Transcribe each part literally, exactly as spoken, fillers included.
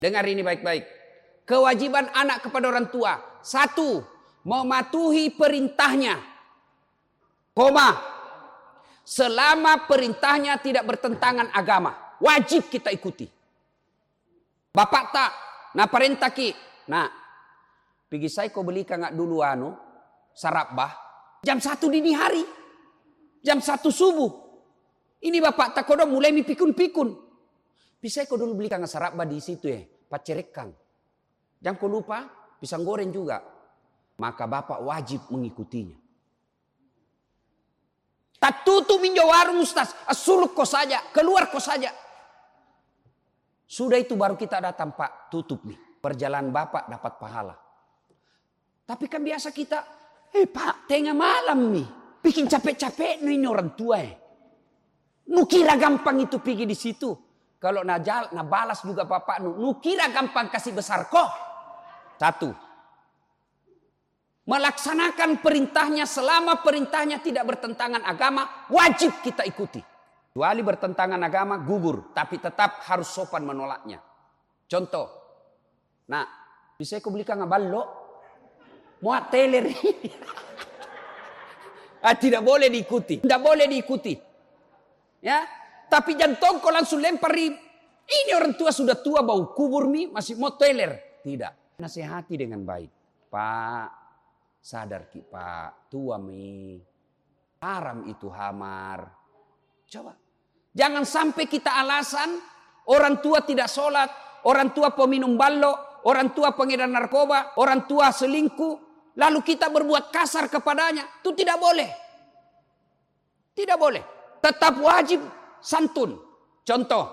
Dengar ini baik-baik. Kewajiban anak kepada orang tua. Satu, mematuhi perintahnya. Koma. Selama perintahnya tidak bertentangan agama. Wajib kita ikuti. Bapak tak. Nah perintah ki. Nah. Pergi saya kau belikan ngak dulu anu. Sarabah. Jam satu dini hari. Jam satu subuh. Ini bapak tak kodoh mulai mi pikun-pikun. Bisa kau dulu belikan sarabah di situ ya. Pacerekang. Jangan kau lupa pisang goreng juga. Maka bapak wajib mengikutinya. Tak tutup minjo warung Ustaz. Asuluk kau saja. Keluar kau saja. Sudah itu baru kita datang Pak. Tutup nih. Perjalanan bapak dapat pahala. Tapi kan biasa kita. Eh Pak tengah malam nih. Bikin capek-capek nih orang tua ya. Nu kira gampang itu pergi di situ. Kalau najal, nah balas juga bapak nu. Nu kira gampang kasih besar kok. Satu. Melaksanakan perintahnya selama perintahnya tidak bertentangan agama. Wajib kita ikuti. Kecuali bertentangan agama gugur. Tapi tetap harus sopan menolaknya. Contoh. Nah. Bisa aku belikan ngaballo. Muat teler. ah, tidak boleh diikuti. Tidak boleh diikuti. Ya. Tapi jantung kau langsung lempar. Ini orang tua sudah tua bau kubur nih masih mau teler. Tidak. Nasihati dengan baik. Pak, sadar ki Pak, tua mi. Haram itu hamar. Coba. Jangan sampai kita alasan orang tua tidak sholat, orang tua peminum ballo, orang tua pengedar narkoba, orang tua selingkuh. Lalu kita berbuat kasar kepadanya. Itu tidak boleh. Tidak boleh. Tetap wajib santun. Contoh.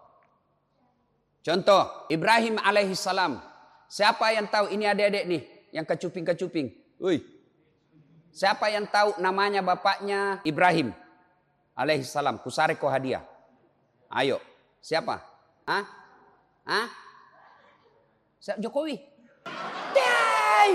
Contoh. Ibrahim alaihissalam. Siapa yang tahu ini adik-adik nih. Yang kecuping-kecuping. Wih. Siapa yang tahu namanya bapaknya Ibrahim alaihissalam. Kusare ko hadiah. Ayo. Siapa? Hah? Hah? Siapa? Jokowi. Day!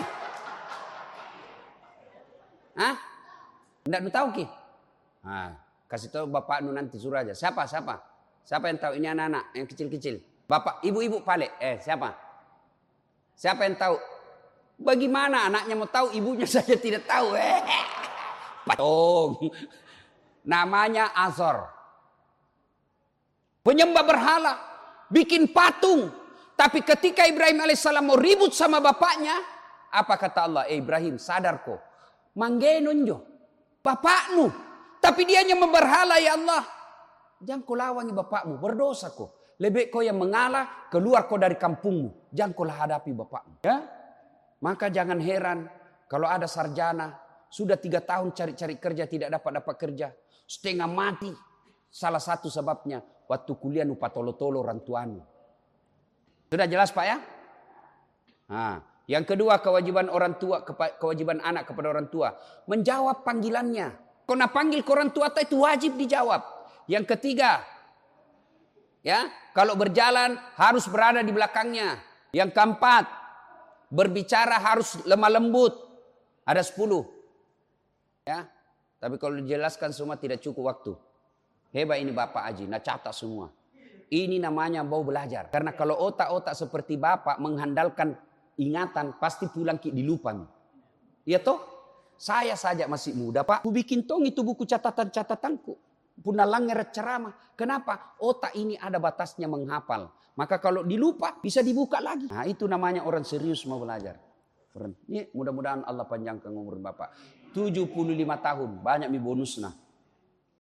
Hah? Tidak tahu ki? Nah. Kasih tahu bapak nu nanti suruh aja. Siapa? Siapa? Siapa yang tahu ini anak-anak yang kecil-kecil? Bapak, ibu-ibu pale. Eh, siapa? Siapa yang tahu? Bagaimana anaknya mau tahu, ibunya saja tidak tahu. Eh, patung. Namanya Azor. Penyembah berhala. Bikin patung. Tapi ketika Ibrahim alaihissalam mau ribut sama bapaknya. Apa kata Allah? Eh Ibrahim, sadar kok. Manggenon jo. Bapakmu. Tapi dia hanya memberhala ya Allah. Jangan kau lawangi bapakmu. Berdosa kau. Lebih kau yang mengalah. Keluar kau dari kampungmu. Jangan kau hadapi bapakmu. Ya? Maka jangan heran. Kalau ada sarjana. Sudah tiga tahun cari-cari kerja. Tidak dapat-dapat kerja. Setengah mati. Salah satu sebabnya. Waktu kuliah lupa tolo-tolo orang tuamu. Sudah jelas Pak ya? Nah, yang kedua kewajiban orang tua. Kewajiban anak kepada orang tua. Menjawab panggilannya. Kau nak panggil ke orang tua itu wajib dijawab. Yang ketiga, ya, kalau berjalan harus berada di belakangnya. Yang keempat, berbicara harus lemah lembut. Ada sepuluh. Ya, tapi kalau dijelaskan semua tidak cukup waktu. Hebat ini Bapak Haji, nak catat semua. Ini namanya mau belajar. Karena kalau otak-otak seperti Bapak mengandalkan ingatan, pasti pulang dilupa. Iya toh? Saya saja masih muda Pak. Ku bikin tong itu buku catatan-catatanku. Puna langer ceramah. Kenapa? Otak ini ada batasnya menghafal. Maka kalau dilupa bisa dibuka lagi. Nah itu namanya orang serius mau belajar. Ini mudah-mudahan Allah panjangkan umur Bapak. tujuh puluh lima tahun. Banyak mi bonus nah.